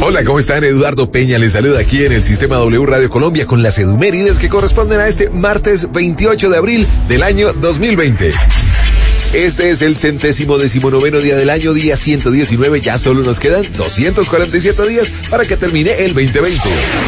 Hola, ¿cómo están? Eduardo Peña les saluda aquí en el Sistema W Radio Colombia con las edumérides que corresponden a este martes 28 de abril del año 2020. Este es el 119º día del año, día 119. Ya solo nos quedan 247 días para que termine el 2020.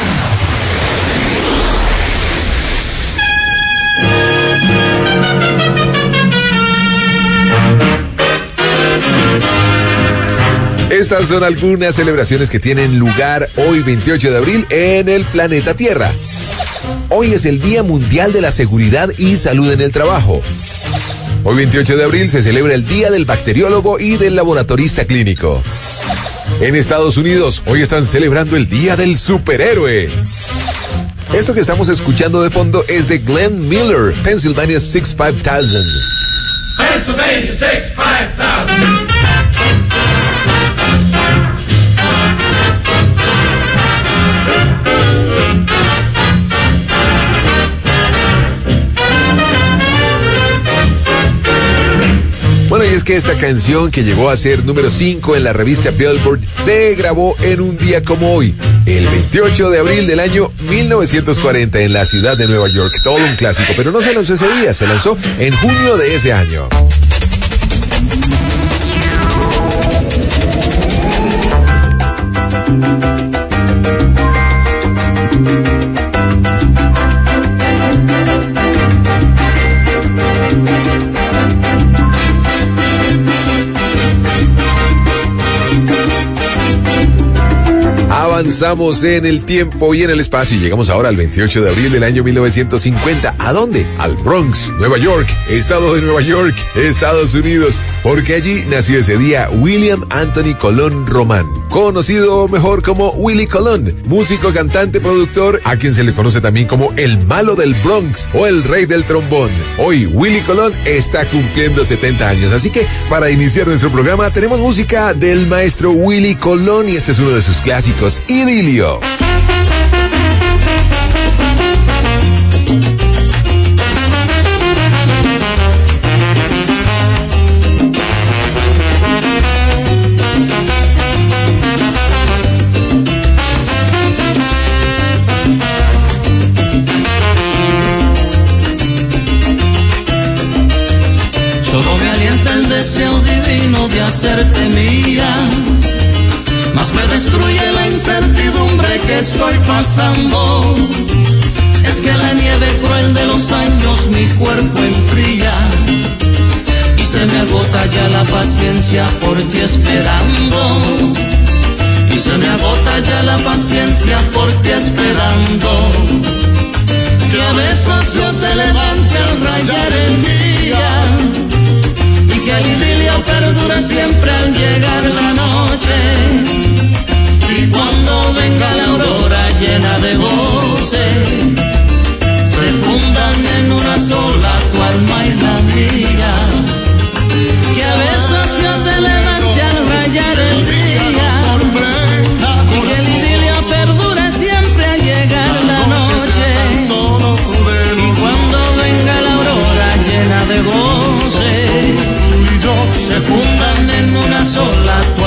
Estas son algunas celebraciones que tienen lugar hoy 28 de abril en el planeta Tierra. Hoy es el Día Mundial de la Seguridad y Salud en el Trabajo. Hoy 28 de abril se celebra el Día del Bacteriólogo y del Laboratorista Clínico. En Estados Unidos, hoy están celebrando el Día del Superhéroe. Esto que estamos escuchando de fondo es de Glenn Miller, Pennsylvania 65000. Pennsylvania 65000. Bueno, y es que esta canción, que llegó a ser número 5 en la revista Billboard, se grabó en un día como hoy, el 28 de abril del año 1940 en la ciudad de Nueva York. Todo un clásico, pero no se lanzó ese día, se lanzó en junio de ese año. Avanzamos en el tiempo y en el espacio y llegamos ahora al 28 de abril del año 1950. ¿A dónde? Al Bronx, Nueva York, estado de Nueva York, Estados Unidos, porque allí nació ese día William Anthony Colón Román, conocido mejor como Willie Colón, músico, cantante, productor, a quien se le conoce también como el malo del Bronx o el rey del trombón. Hoy Willie Colón está cumpliendo 70 años, así que para iniciar nuestro programa tenemos música del maestro Willie Colón y este es uno de sus clásicos, Idilio. Solo me alienta el deseo divino de hacerte mía, mas me destruye la incertidumbre que estoy pasando. Es que la nieve cruel de los años mi cuerpo enfría y se me agota ya la paciencia por ti esperando. Y se me agota ya la paciencia por ti esperando. Que a besos yo te levante al rayar el día y que el idilio perdure siempre al llegar la noche. Y cuando venga la aurora llena de goce, se fundan en una sola tu alma y la mía. Que a besos yo te levante al rayar el día y que el idilio perdure siempre al llegar la noche. Y cuando venga la aurora llena de goce, se fundan en una sola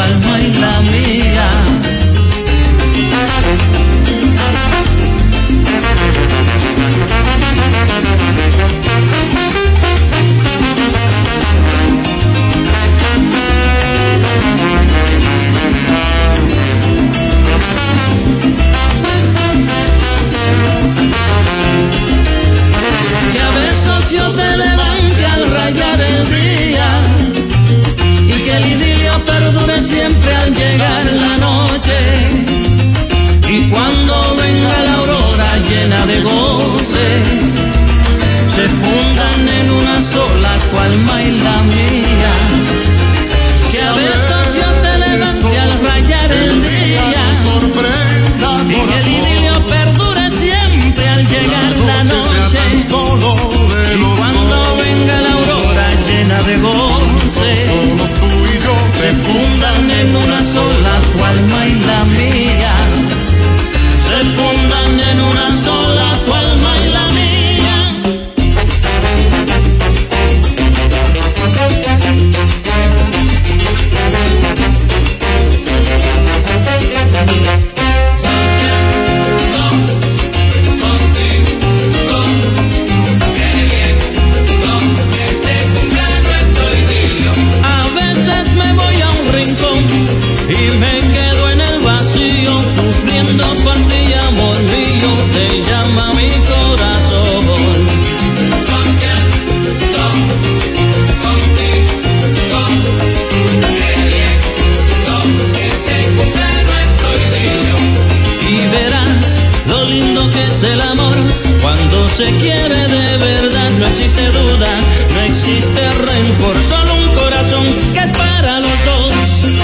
y me quedo en el vacío sufriendo por ti, amor mío, te llama mi corazón. Soñando contigo, queriendo que se cumpla nuestro idilio. Y verás lo lindo que es el amor cuando se quiere de verdad. No existe duda, no existe rencor, solo un corazón que es para los dos.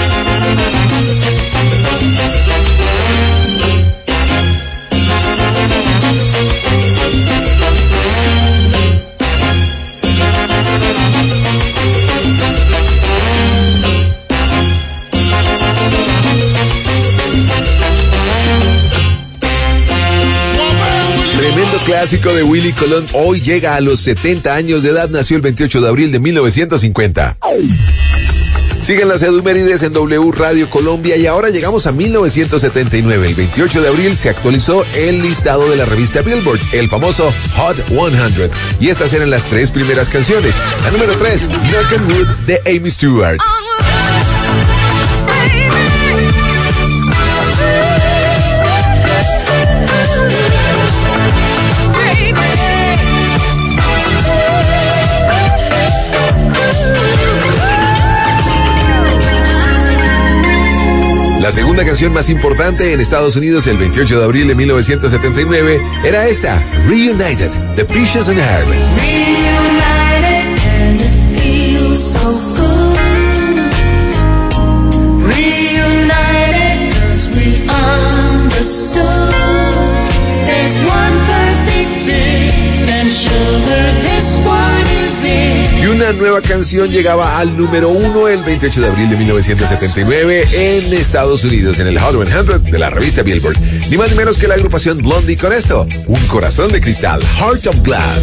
Tremendo clásico de Willy Colón hoy llega a los 70 años de edad, nació el 28 de abril de 1950. Siguen las efemérides en W Radio Colombia y ahora llegamos a 1979. El 28 de abril se actualizó el listado de la revista Billboard, el famoso Hot 100. Y estas eran las 3 primeras canciones. La número 3, Knock on Wood de Amy Stewart. La segunda canción más importante en Estados Unidos el 28 de abril de 1979 era esta, Reunited, de Precious and Herb. Reunited and it feels so good. Reunited 'cause we understood. There's one perfect fit and sugar this one is it. Y una nueva canción llegaba al número 1 el 28 de abril de 1979 en Estados Unidos, en el Hot 100 de la revista Billboard. Ni más ni menos que la agrupación Blondie con esto, Un corazón de cristal, Heart of Glass.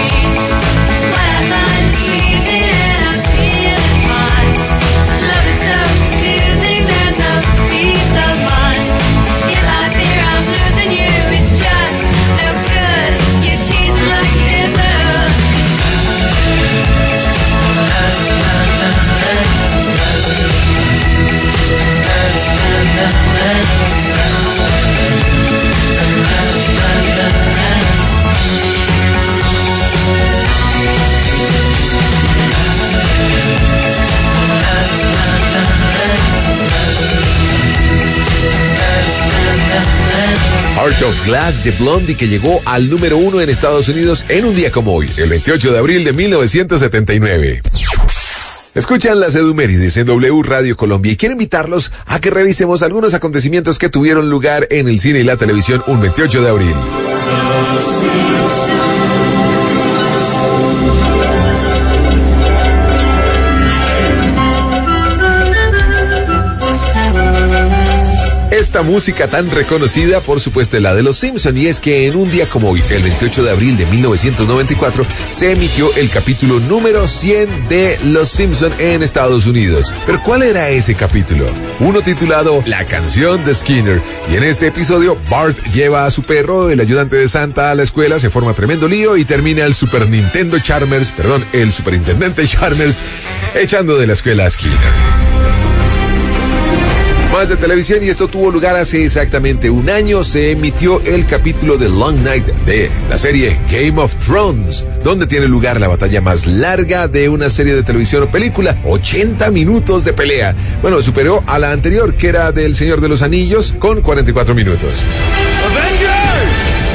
Heart of Glass de Blondie, que llegó al número 1 en Estados Unidos en un día como hoy, el 28 de abril de 1979. Escuchan las Edumérides en W Radio Colombia y quiero invitarlos a que revisemos algunos acontecimientos que tuvieron lugar en el cine y la televisión un 28 de abril. Esta música tan reconocida, por supuesto, es la de Los Simpson, y es que en un día como hoy, el 28 de abril de 1994, se emitió el capítulo número 100 de Los Simpson en Estados Unidos. Pero ¿cuál era ese capítulo? Uno titulado La canción de Skinner, y en este episodio Bart lleva a su perro, el ayudante de Santa, a la escuela, se forma tremendo lío y termina el superintendente Chalmers echando de la escuela a Skinner. Más de televisión, y esto tuvo lugar hace exactamente un año. Se emitió el capítulo de Long Night de la serie Game of Thrones, donde tiene lugar la batalla más larga de una serie de televisión o película, 80 minutos de pelea. Bueno, superó a la anterior, que era del Señor de los Anillos, con 44 minutos. Avengers!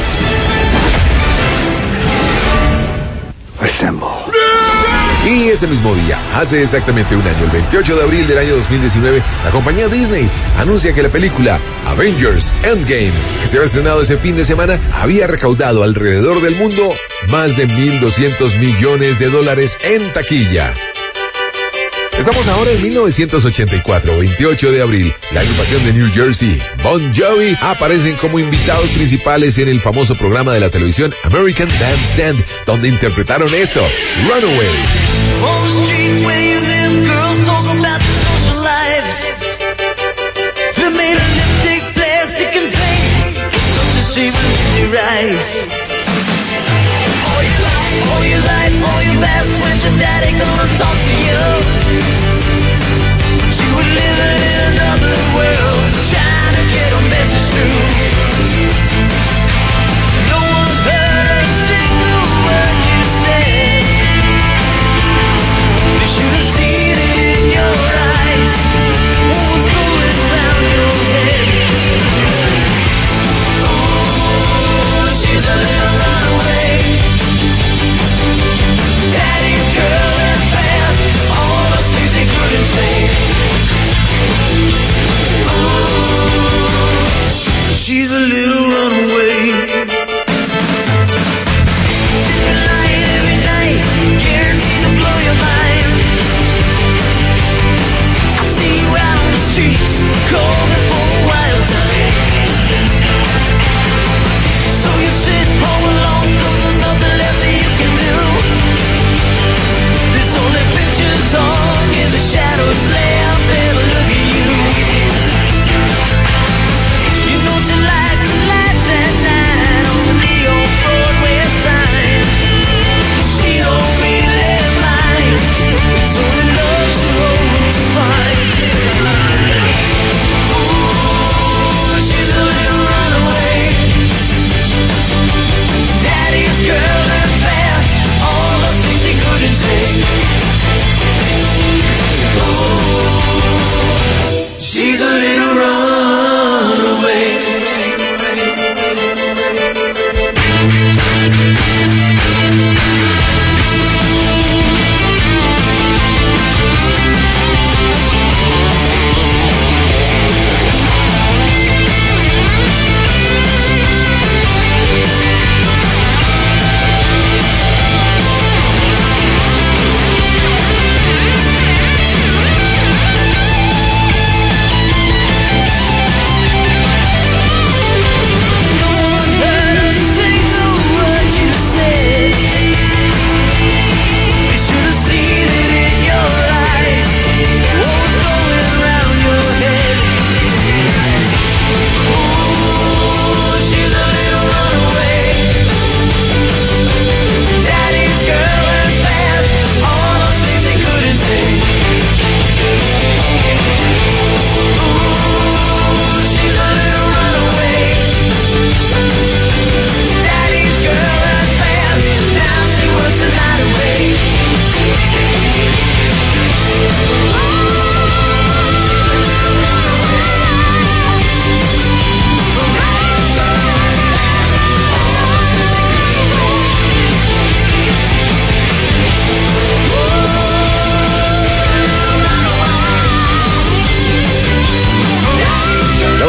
Assemble. Y ese mismo día, hace exactamente un año, el 28 de abril del año 2019, la compañía Disney anuncia que la película Avengers Endgame, que se había estrenado ese fin de semana, había recaudado alrededor del mundo más de $1,200 millones en taquilla. Estamos ahora en 1984, 28 de abril. La agrupación de New Jersey, Bon Jovi, aparecen como invitados principales en el famoso programa de la televisión American Bandstand, donde interpretaron esto, Runaway. On the street where you live, girls talk about the social lives. They're made of lipstick, plastic, and paint. Such a shame in your eyes. All your past, when's your daddy gonna talk to you? But you were living in another world, trying to get a message through. No one heard a single word you said. They should have seen it in your eyes, what was going round your head. Oh, she's a little runaway. Daddy's curling past all the things he couldn't say.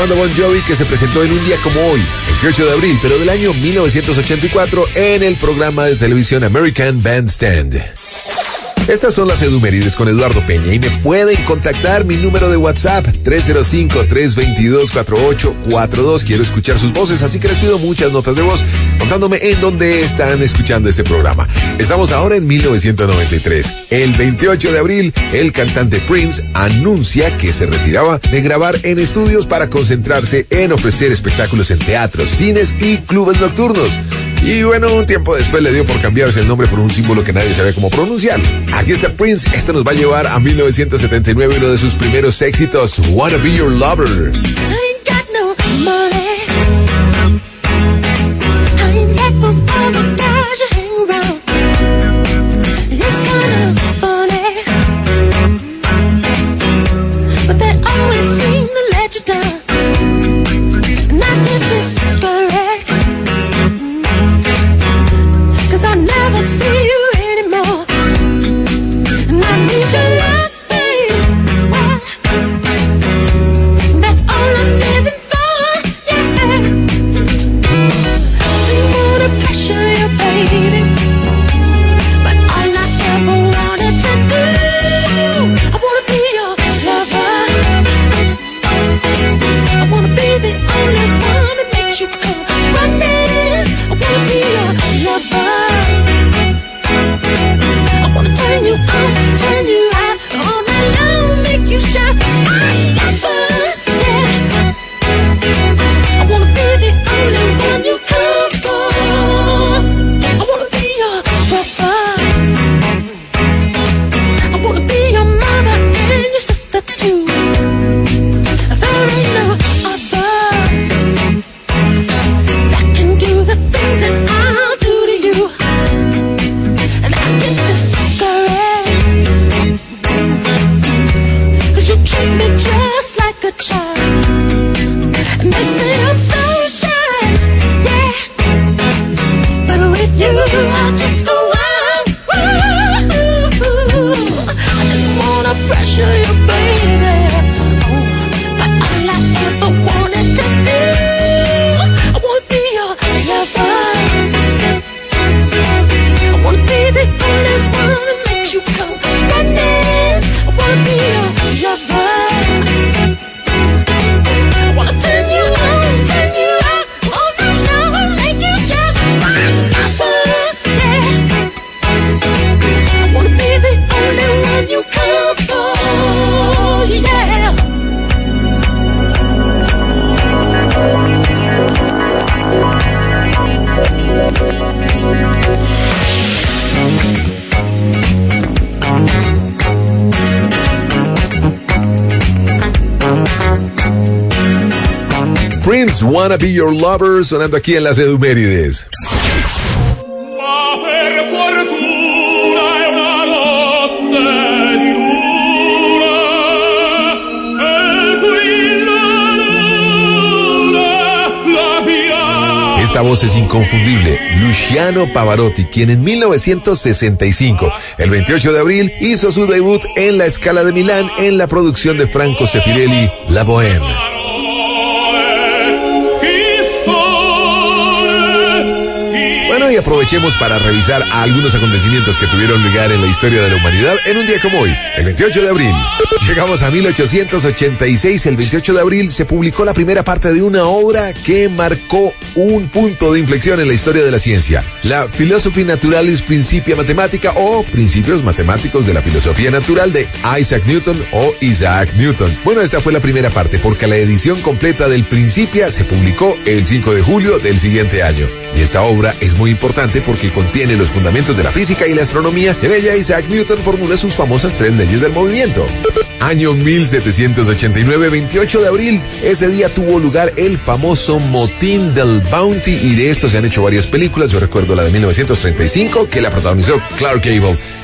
banda Bon Jovi, que se presentó en un día como hoy, 28 de abril, pero del año 1984, en el programa de televisión American Bandstand. Estas son las Edumérides con Eduardo Peña y me pueden contactar. Mi número de WhatsApp 305-322-4842. Quiero escuchar sus voces, así que les pido muchas notas de voz contándome en dónde están escuchando este programa. Estamos ahora en 1993. El 28 de abril, el cantante Prince anuncia que se retiraba de grabar en estudios para concentrarse en ofrecer espectáculos en teatros, cines y clubes nocturnos. Y bueno, un tiempo después le dio por cambiarse el nombre por un símbolo que nadie sabía cómo pronunciar. Aquí está Prince. Esto nos va a llevar a 1979, uno de sus primeros éxitos, Wanna Be Your Lover. I ain't got no money. I ain't got those other guys you hang around. It's kind of funny, but they always seem to let you down. And I get discouraged, 'cause I never see you anymore. And I need your love, babe. Well, that's all I'm living for, yeah. You wanna pressure your baby, but all I ever wanted to do, I wanna be your lover. I wanna be the only one that makes you come running. I wanna be your lover. I wanna turn you on, turn you out, all night long, make you shout, I'm lover, yeah. I wanna be the only one you come for. I wanna be your lover. I wanna be your mother and your sister too. There ain't no other that can do the things that I'll do to you. And I get discouraged, 'cause you treat me just like a child. And they say I'm so shy, yeah. But with you, I just go wild. Woo. I just wanna pressure you, baby. Oh, but all I ever wanted to do, I wanna be your lover. I wanna be the only one that makes you come running. I wanna be your lover. I wanna turn you on, turn you out, all night long, make you shout, I'm lover, yeah. I wanna be the only one you come for, yeah. Prince, Wanna Be Your Lover, sonando aquí en las Edumérides. Ma per fortuna è una notte di luna, e qui la luna, la mia. Esta voz es inconfundible. Luciano Pavarotti, quien en 1965, el 28 de abril, hizo su debut en la Scala de Milán en la producción de Franco Sefirelli, La Bohème. Bueno, y aprovechemos para revisar algunos acontecimientos que tuvieron lugar en la historia de la humanidad en un día como hoy, el 28 de abril. Llegamos a 1886. El 28 de abril se publicó la primera parte de una obra que marcó un punto de inflexión en la historia de la ciencia. La Philosophiae Naturalis Principia Mathematica, o Principios Matemáticos de la Filosofía Natural, de Isaac Newton o Isaac Newton. Bueno, esta fue la primera parte, porque la edición completa del Principia se publicó el 5 de julio del siguiente año. Y esta obra es muy importante porque contiene los fundamentos de la física y la astronomía. En ella, Isaac Newton formula sus famosas 3 leyes del movimiento. Año 1789, 28 de abril. Ese día tuvo lugar el famoso motín del Bounty, y de esto se han hecho varias películas. Yo recuerdo la de 1935, que la protagonizó Clark Gable.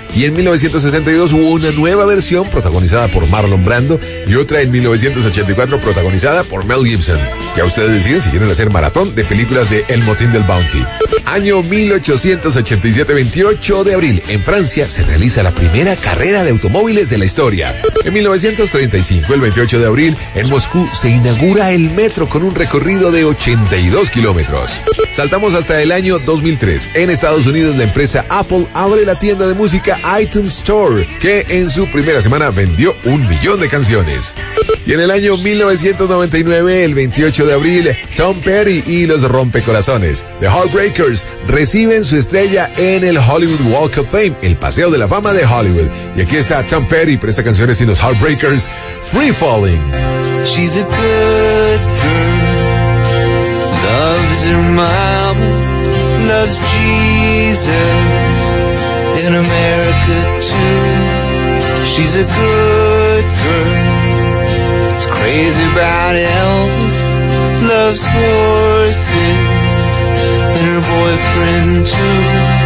Y en 1962 hubo una nueva versión protagonizada por Marlon Brando y otra en 1984 protagonizada por Mel Gibson. Ya ustedes deciden si quieren hacer maratón de películas de El Motín del Bounty. Año 1887, 28 de abril. En Francia se realiza la primera carrera de automóviles de la historia. En 1935, el 28 de abril, en Moscú se inaugura el metro con un recorrido de 82 kilómetros. Saltamos hasta el año 2003. En Estados Unidos, la empresa Apple abre la tienda de música iTunes Store, que en su primera semana vendió 1 millón de canciones. Y en el año 1999, el 28 de abril, Tom Petty y los Rompecorazones, The Heartbreakers, reciben su estrella en el Hollywood Walk of Fame, el Paseo de la Fama de Hollywood. Y aquí está Tom Petty, pero esta canción es en los Heartbreakers, Free Falling. She's a good girl, loves her mama, loves Jesus, in America too. She's a good girl, is crazy about Elvis, loves horses, and her boyfriend too.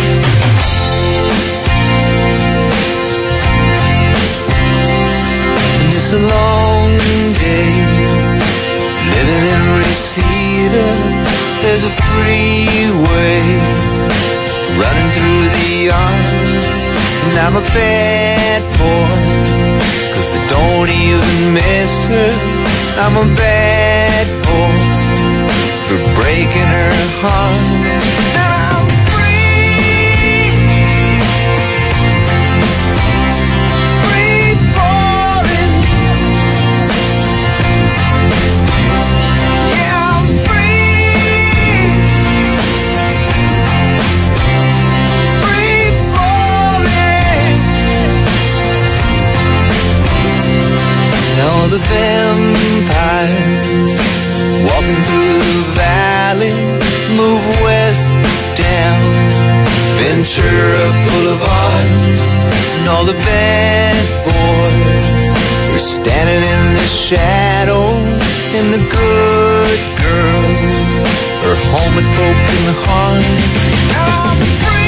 It's a long day, living in Reseda. There's a freeway running through the yard, and I'm a bad boy, 'cause I don't even miss her. I'm a bad boy for breaking her heart. All the vampires walking through the valley move west down Ventura Boulevard, and all the bad boys are standing in the shadow, and the good girls are home with broken hearts. I'm free.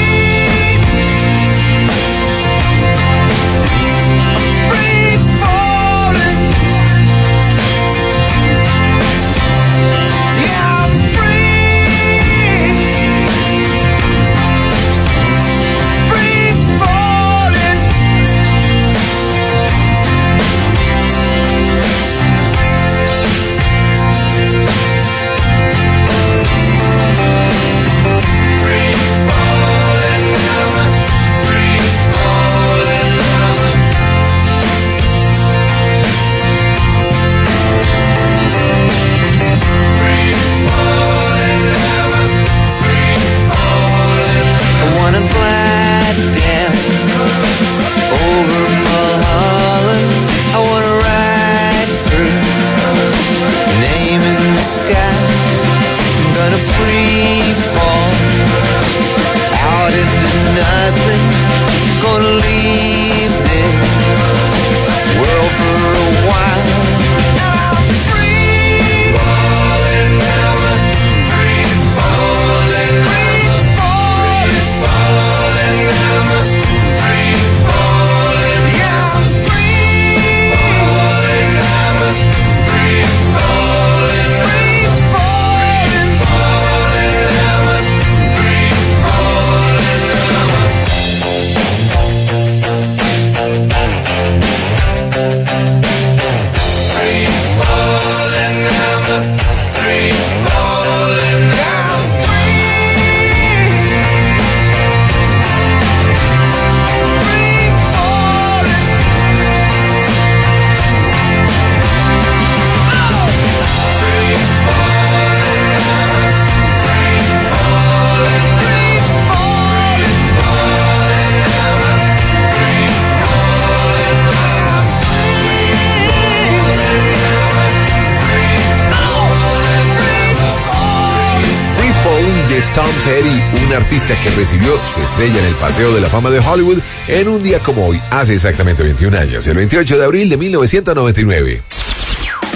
Tom Petty, un artista que recibió su estrella en el Paseo de la Fama de Hollywood en un día como hoy, hace exactamente 21 años, el 28 de abril de 1999.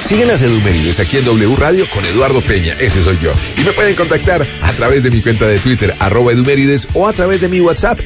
Siguen las Edumérides aquí en W Radio con Eduardo Peña, ese soy yo. Y me pueden contactar a través de mi cuenta de Twitter, @Edumérides, o a través de mi WhatsApp,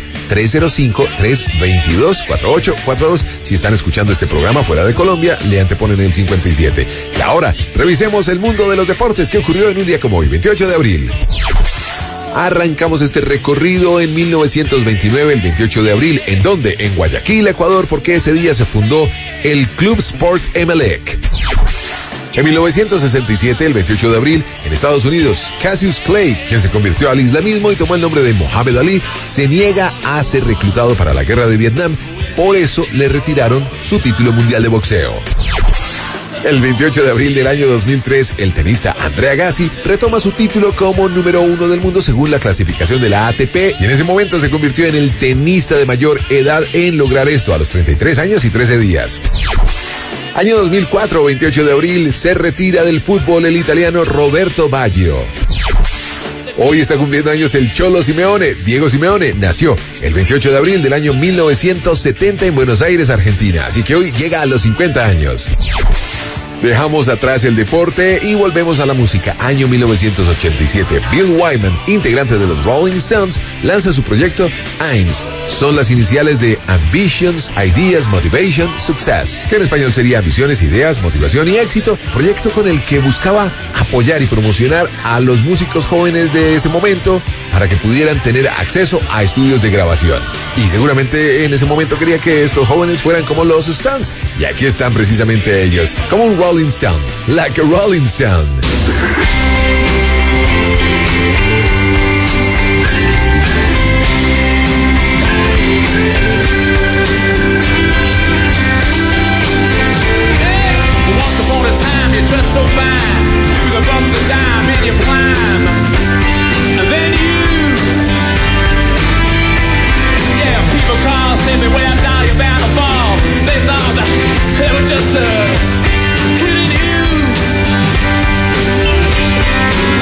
305-322-4842. Si están escuchando este programa fuera de Colombia, le anteponen el 57. Y ahora, revisemos el mundo de los deportes que ocurrió en un día como hoy, 28 de abril. Arrancamos este recorrido en 1929, el 28 de abril. ¿En dónde? En Guayaquil, Ecuador, porque ese día se fundó el Club Sport Emelec. En 1967, el 28 de abril, en Estados Unidos, Cassius Clay, quien se convirtió al islamismo y tomó el nombre de Muhammad Ali, se niega a ser reclutado para la guerra de Vietnam. Por eso le retiraron su título mundial de boxeo. El 28 de abril del año 2003, el tenista Andre Agassi retoma su título como número 1 del mundo según la clasificación de la ATP, y en ese momento se convirtió en el tenista de mayor edad en lograr esto, a los 33 años y 13 días. Año 2004, 28 de abril, se retira del fútbol el italiano Roberto Baggio. Hoy está cumpliendo años el Cholo Simeone. Diego Simeone nació el 28 de abril del año 1970 en Buenos Aires, Argentina, así que hoy llega a los 50 años. Dejamos atrás el deporte y volvemos a la música. Año 1987. Bill Wyman, integrante de los Rolling Stones, lanza su proyecto AIMS. Son las iniciales de Ambitions, Ideas, Motivation, Success, que en español sería Ambiciones, Ideas, Motivación y Éxito. Proyecto con el que buscaba apoyar y promocionar a los músicos jóvenes de ese momento para que pudieran tener acceso a estudios de grabación. Y seguramente en ese momento quería que estos jóvenes fueran como los Stones. Y aquí están precisamente ellos, como un Rolling Stone, like a Rolling Stone. Once upon a time you dressed so fine, through the bumps of time and you climb, and then yeah, people call, say beware, now you're bound to fall. They thought that they were just kidding you.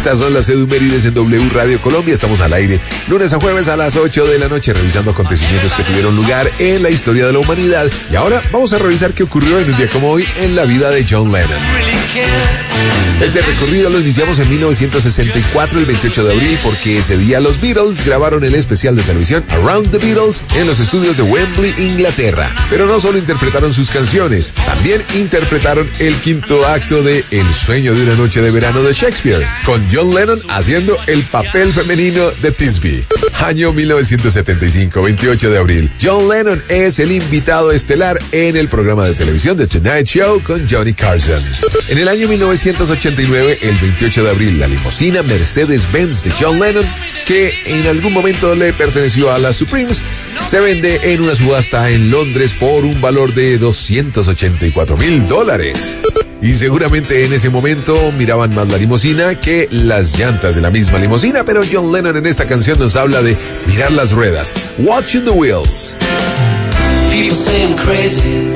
Estas son las Edumérides en W Radio Colombia. Estamos al aire lunes a jueves a las 8 de la noche revisando acontecimientos que tuvieron lugar en la historia de la humanidad. Y ahora vamos a revisar qué ocurrió en un día como hoy en la vida de John Lennon. Este recorrido lo iniciamos en 1964, el 28 de abril, porque ese día los Beatles grabaron el especial de televisión Around the Beatles en los estudios de Wembley, Inglaterra. Pero no solo interpretaron sus canciones, también interpretaron el quinto acto de El sueño de una noche de verano de Shakespeare, con John Lennon haciendo el papel femenino de Thisbe. Año 1975, 28 de abril. John Lennon es el invitado estelar en el programa de televisión The Tonight Show con Johnny Carson. En el año 1989, el 28 de abril, la limusina Mercedes-Benz de John Lennon, que en algún momento le perteneció a las Supremes, se vende en una subasta en Londres por un valor de $284,000. Y seguramente en ese momento miraban más la limusina que las llantas de la misma limusina, pero John Lennon en esta canción nos habla de mirar las ruedas. Watching the wheels. People say I'm crazy,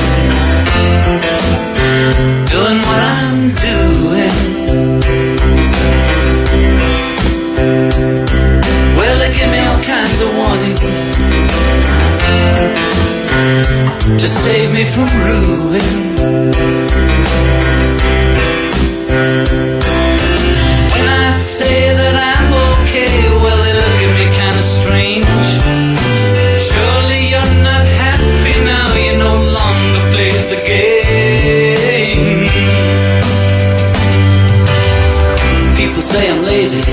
doing what I'm doing. Well, they give me all kinds of warnings to save me from ruin. When I say that I'm okay, well, they look at me kind of strange. Surely you're not happy now, you no longer play the game. People say I'm lazy,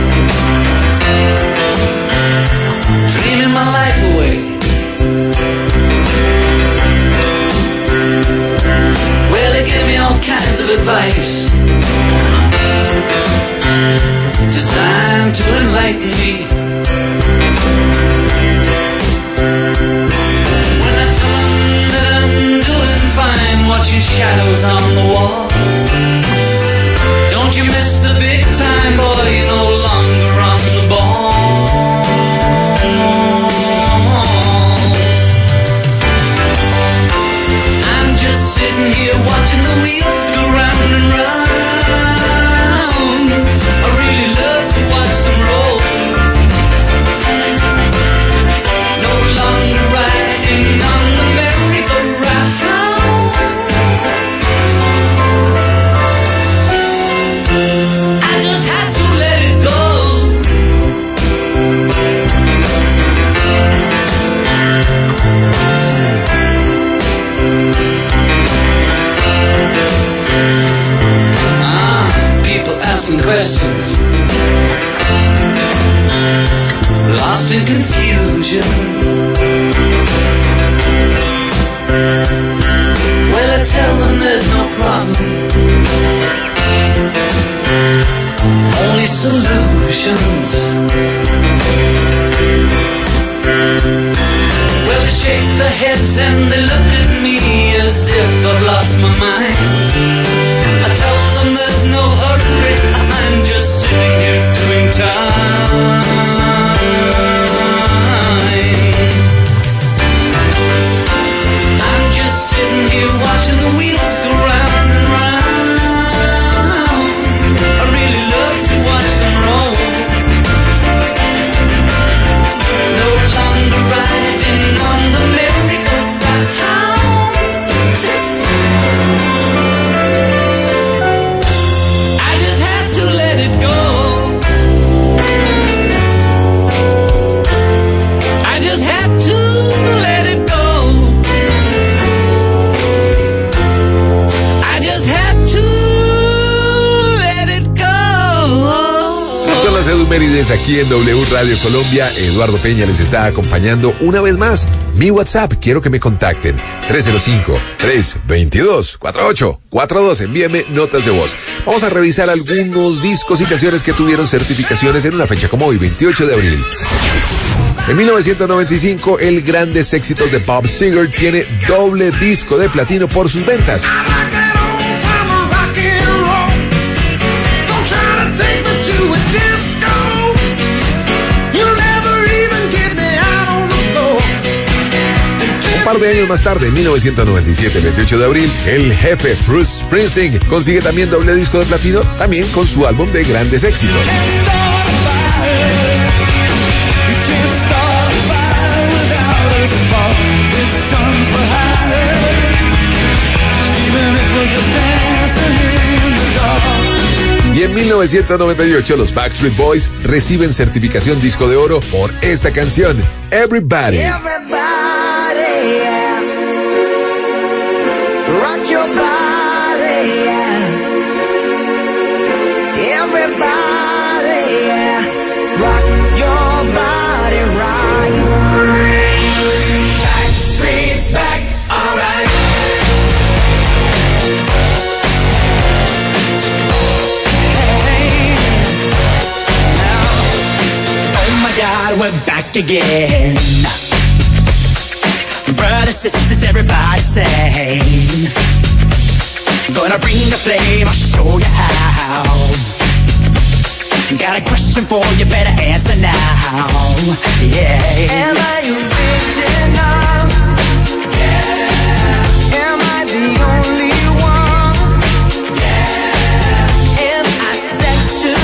dreaming my life away. Well, they give me all kinds of advice designed to enlighten me. When I tell them that I'm doing fine, watching shadows on the wall. Don't you miss the big time, boy, you're no longer on the ball. I'm just sitting here watching the wheels go round and round. I really love to watch them roll. No longer riding on the merry-go-round. I just had to let it go. People asking questions, lost in confusion. Well, I tell them there's no problem, only solutions. Well, they shake their heads and they look at me as if I've lost my mind. I tell them there's no hurry, I'm just sitting here doing time. I'm just sitting here watching the wheels go round and round. I really love to watch them roll. No longer riding on the merry-go-round. I just had to let it go. I just had to let it go. I just had to let it go. Son las Edumérides aquí en W Radio Colombia. Eduardo Peña les está acompañando una vez más. Mi WhatsApp, quiero que me contacten. 305-322-4842. Envíeme notas de voz. Vamos a revisar algunos discos y canciones que tuvieron certificaciones en una fecha como hoy, 28 de abril. En 1995, el Grandes Éxitos de Bob Seger tiene doble disco de platino por sus ventas. par de años más tarde, en 1997, el 28 de abril, el jefe Bruce Springsteen consigue también doble disco de platino, también con su álbum de grandes éxitos. Y en 1998 los Backstreet Boys reciben certificación disco de oro por esta canción, Everybody. Everybody, yeah. Rock your body, yeah. Everybody, yeah. Rock your body right. Backstreet's back, alright. God, we're back again. Brothers, sisters, everybody sing. Gonna bring the flame, I'll show you how. Got a question for you, better answer now. Yeah. Am I original? Yeah. Am I the only one? Yeah. Am I sexual?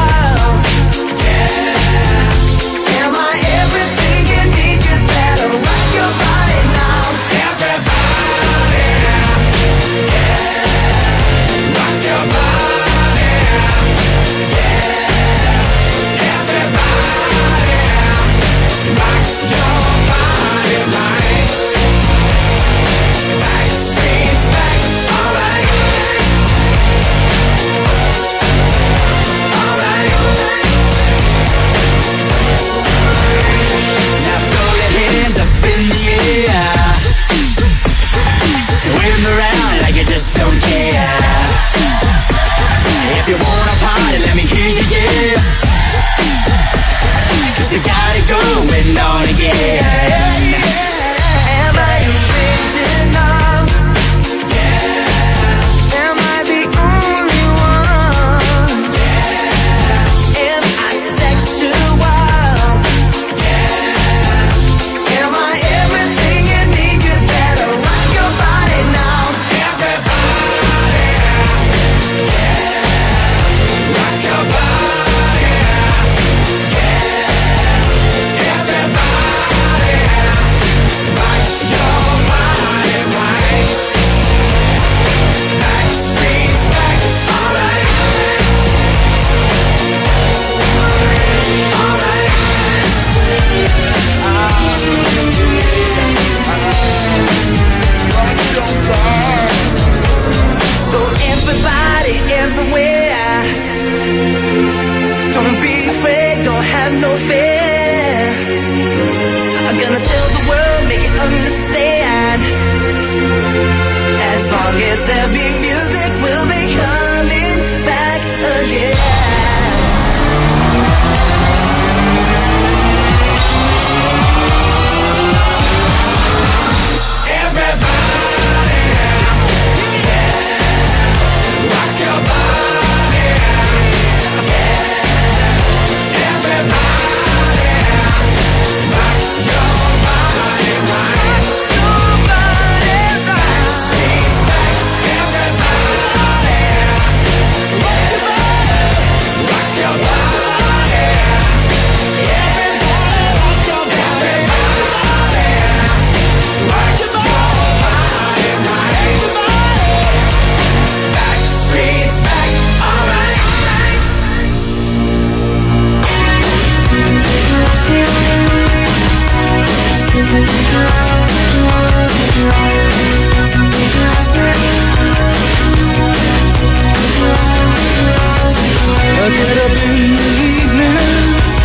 Just don't care. If you wanna party, let me hear you, yeah. 'Cause we got it going on again. Am I original? Yeah. Am I the only one? Yeah. Am I sexual? Yeah. Am I everything you need? You better rock your body now. Everybody, everywhere. Don't be afraid, don't have no fear. I'm gonna tell the world, make it understand. As long as there be music, we'll be coming back again. I get up in the evening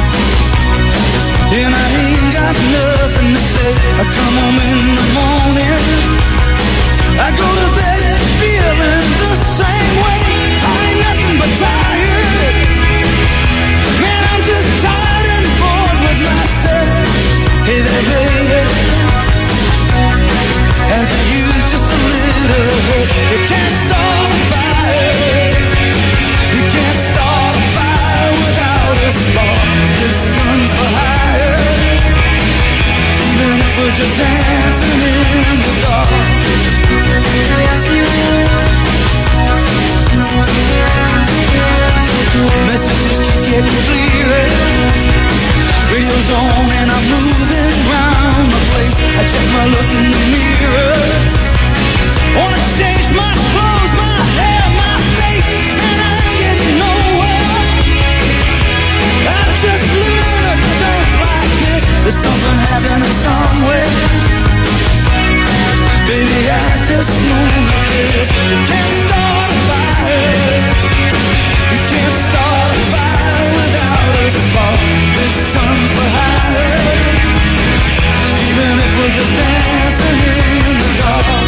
and I ain't got nothing to say. I come home in the morning, I go to bed feeling the same way. I ain't nothing but tired. Man, I'm just tired and bored with myself. Hey there, baby, I could use just a little help. You can't start a fire. You can't start a fire without a spark. This gun's for hire. Even if we're just dancing in the dark. Messages keep getting clearer. Radio's on and I'm moving round the place. I check my look in the mirror. Wanna change my clothes, my hair, my face, and I ain't getting nowhere. I just live in a dump like this. There's something happening somewhere. Baby, I just know that this. You can't start a fire. You can't start a fire without a spark. This comes for higher. Even if we're just dancing in the dark.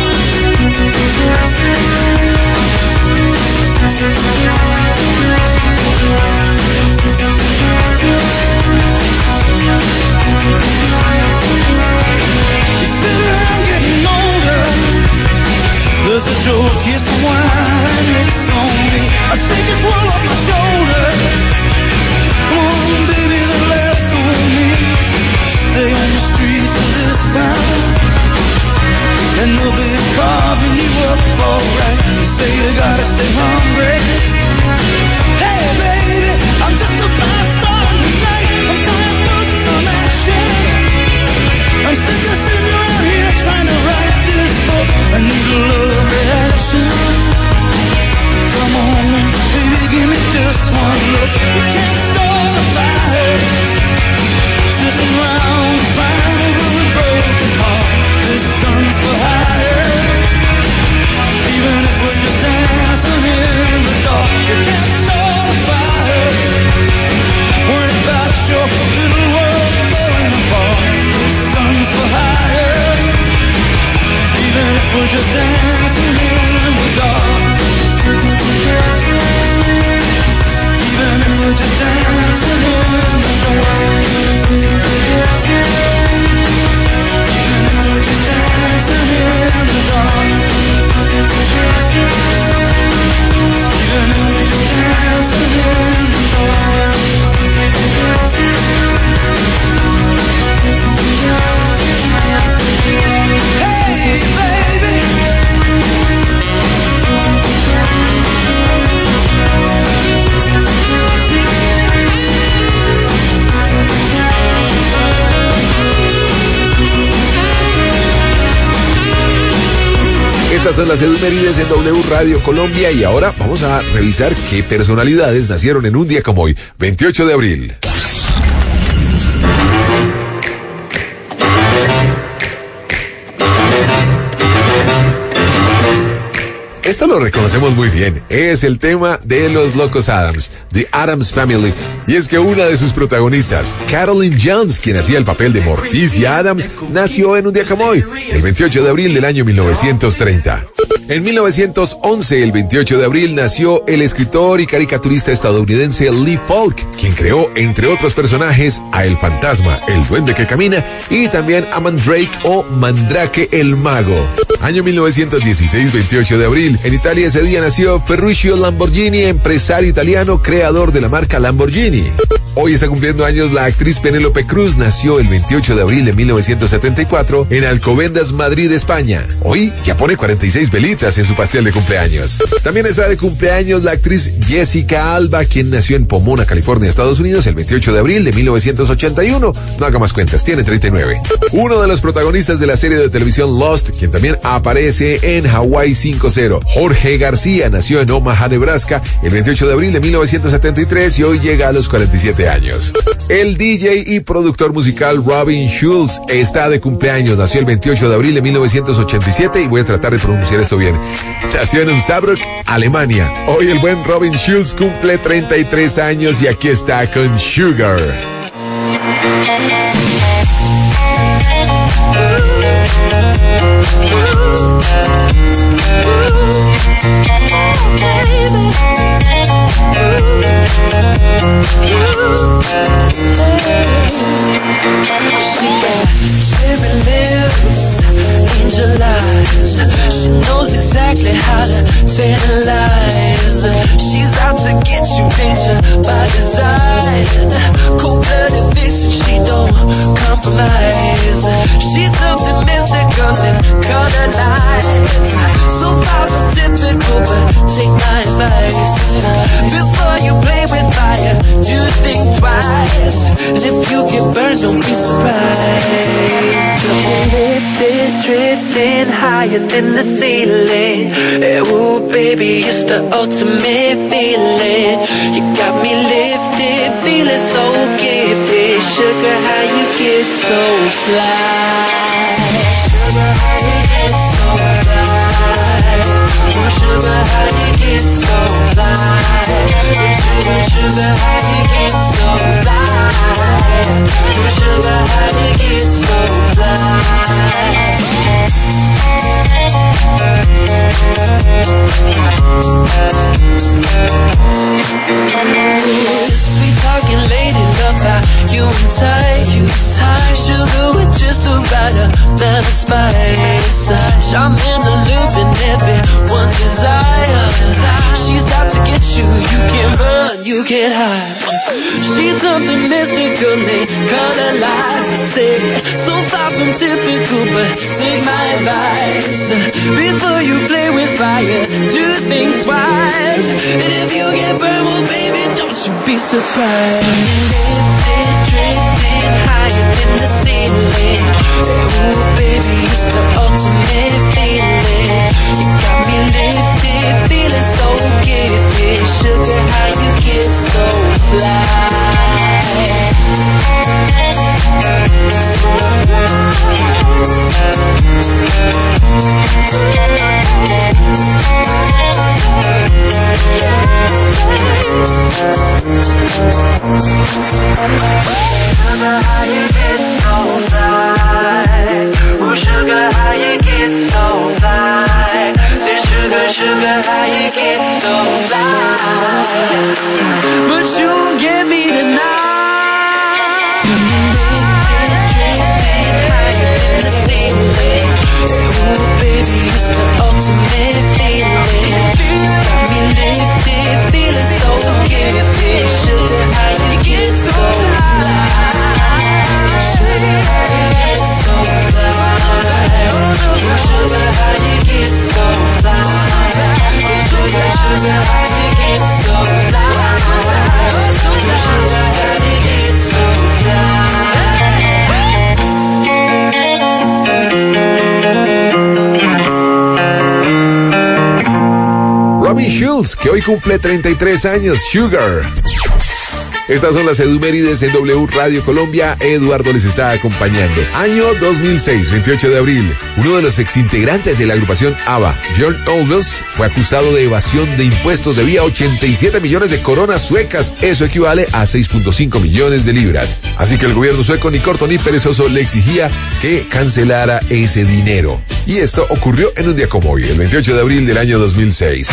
You sit around getting older. There's a joke, here's some wine, it's on me. I shake this world off my shoulders. Come on, baby, the laughs on me. Stay on the streets of this town, and they'll be carving you up alright. You say you gotta stay hungry. Hey, baby, I'm just a fast star tonight. I'm dying for some action. I'm sick of sitting around here trying to write this book. I need a love reaction. Come on, baby, give me just one look. We can't start a fire, sitting around crying over a broken heart. This comes for higher. Even if we're just dancing in the dark, you can't start a fire. Worried about your little world falling apart. This comes for higher. Even if we're just dancing in the dark. Even if we're just dancing in the dark. Even if we're just dancing in the dark. Even if we're just dancing in the dark. Hey, baby. Estas son las efemérides en W Radio Colombia y ahora vamos a revisar qué personalidades nacieron en un día como hoy, 28 de abril. Esto lo reconocemos muy bien, es el tema de Los Locos Adams, The Addams Family, y es que una de sus protagonistas, Carolyn Jones, quien hacía el papel de Morticia Addams, nació en un día como hoy, el 28 de abril del año 1930. En 1911, el 28 de abril, nació el escritor y caricaturista estadounidense Lee Falk, quien creó, entre otros personajes, a El Fantasma, el Duende que Camina, y también a Mandrake o Mandrake el Mago. Año 1916, 28 de abril, en Italia ese día nació Ferruccio Lamborghini, empresario italiano, creador de la marca Lamborghini. Hoy está cumpliendo años la actriz Penélope Cruz, nació el 28 de abril de 1974 en Alcobendas, Madrid, España. Hoy ya pone 46 velitas en su pastel de cumpleaños. También está de cumpleaños la actriz Jessica Alba, quien nació en Pomona, California, Estados Unidos, el 28 de abril de 1981. No haga más cuentas, tiene 39. Uno de los protagonistas de la serie de televisión Lost, quien también aparece en Hawaii 5-0. Jorge García nació en Omaha, Nebraska, el 28 de abril de 1973 y hoy llega a los 47 años. El DJ y productor musical Robin Schulz está de cumpleaños, nació el 28 de abril de 1987 y voy a tratar de pronunciar esto bien. Nació en Saarbrück, Alemania. Hoy el buen Robin Schulz cumple 33 años y aquí está con Sugar. Cherry lips, angel eyes. She knows exactly how to tantalize. She's out to get you, danger by design. Cold-blooded vixen, she don't compromise. She's up to And if you get burned, don't be surprised. Lifted, drifting higher than the ceiling. Ooh, baby, it's the ultimate feeling. You got me lifted, feeling so gifted. Sugar, how you get so fly? Sugar, how you get so fly? Oh, sugar, how you get so fly? Sugar, sugar, how you get so fly? Oh, sugar, how you get so fly? Sweet talking lady, love how you entice. Sugar with just the right amount of spice. I'm in the loop and everyone's desire. She's out to get you, you can't run, you can't hide. She's something mystical, they color lights to stay. So far from typical, but take my advice. Before you play with fire, do think twice. And if you get burned, well baby, don't you be surprised. Lifted, drifting higher than the ceiling. Ooh baby, it's the ultimate feeling. You got me lifted, feeling so gifted. Sugar, how you get so fly? Sugar, how you get so fly? Oh, sugar, how you get so fly? Say, sugar, sugar, how you get so fly? But you won't get me tonight. Ooh, baby, it's the ultimate feeling. You got me lifted, feeling so gifted. Sugar, how you get so fly? Sugar, how you get so fly? Sugar, how you get so fly? Sugar, sugar, how you get so fly? Sugar, how you get so fly? Robin Schulz, que hoy cumple 33 años, Sugar. Estas son las Edumérides en W Radio Colombia. Eduardo les está acompañando. Año 2006, 28 de abril. Uno de los exintegrantes de la agrupación ABBA, Björn Ulvaeus, fue acusado de evasión de impuestos. Debía 87 millones de coronas suecas. Eso equivale a 6.5 millones de libras. Así que el gobierno sueco, ni corto ni perezoso, le exigía que cancelara ese dinero. Y esto ocurrió en un día como hoy, el 28 de abril del año 2006.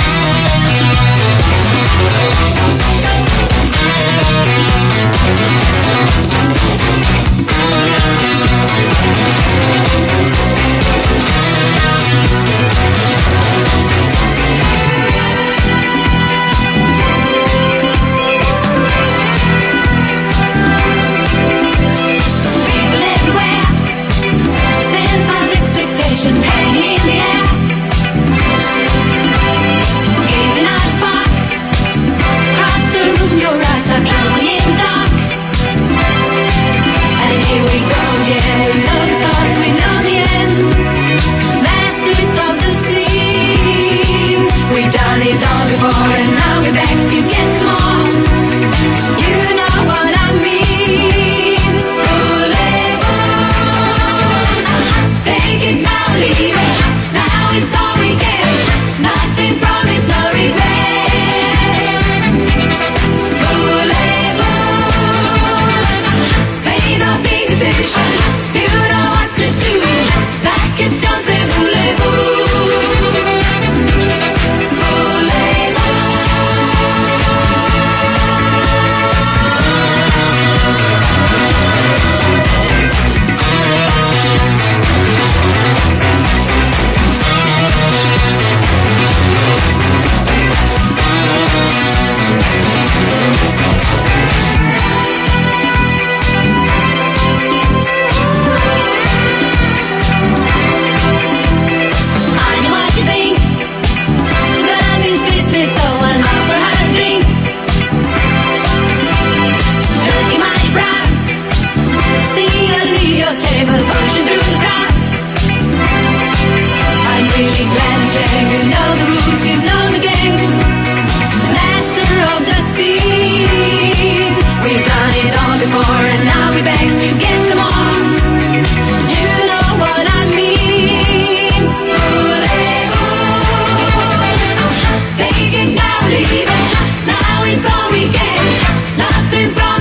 Hanging in the air, gazing out a spark.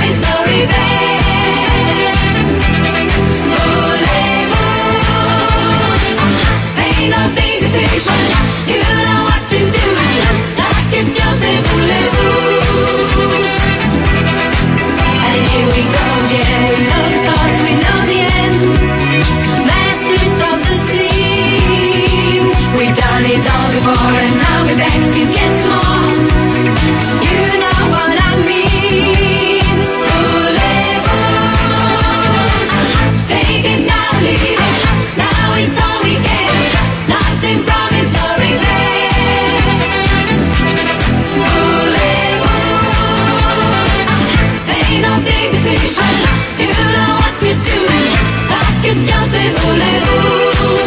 promise no regret. Voulez-vous? Ain't no big decision. You know what to do. Like it's just a voulez-vous. And here we go again. We know the start, we know the end. Masters of the scene. We've done it all before and now we're back to get some more. You know what I mean. Voulez-vous? Take it now, leave it. Now it's all we get. Nothing promised, no regret. Voulez-vous? Ain't no big decision. You know what to do. Like it's just a voulez-vous.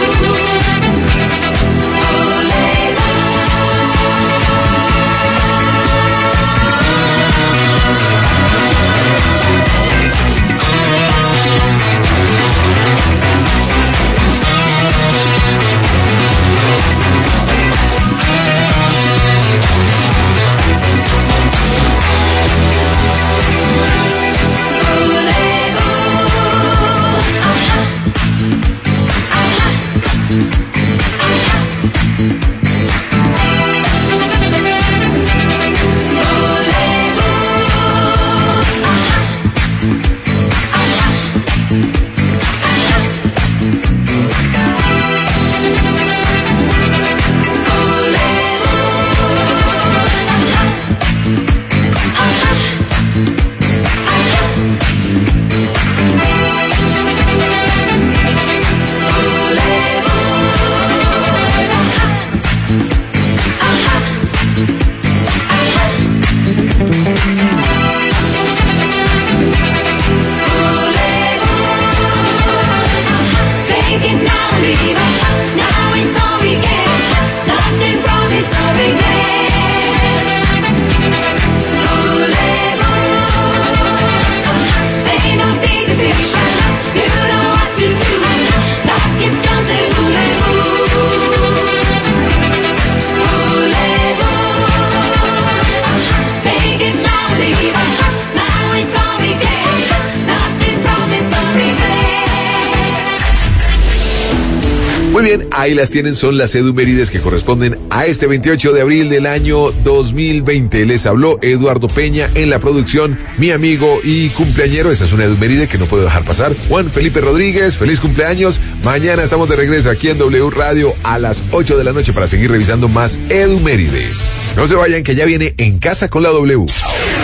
Muy bien, ahí las tienen, son las edumérides que corresponden a este 28 de abril del año 2020. Les habló Eduardo Peña en la producción, mi amigo y cumpleañero. Esa es una eduméride que no puedo dejar pasar. Juan Felipe Rodríguez, feliz cumpleaños. Mañana estamos de regreso aquí en W Radio a las 8 de la noche para seguir revisando más edumérides. No se vayan, que ya viene En Casa con la W.